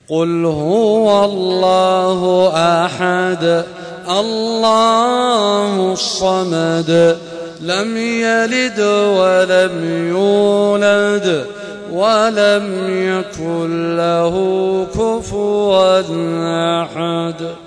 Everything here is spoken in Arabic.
قل هو الله أحد الله الصمد لم يلد ولم يولد ولم يكن له كفوا أحد.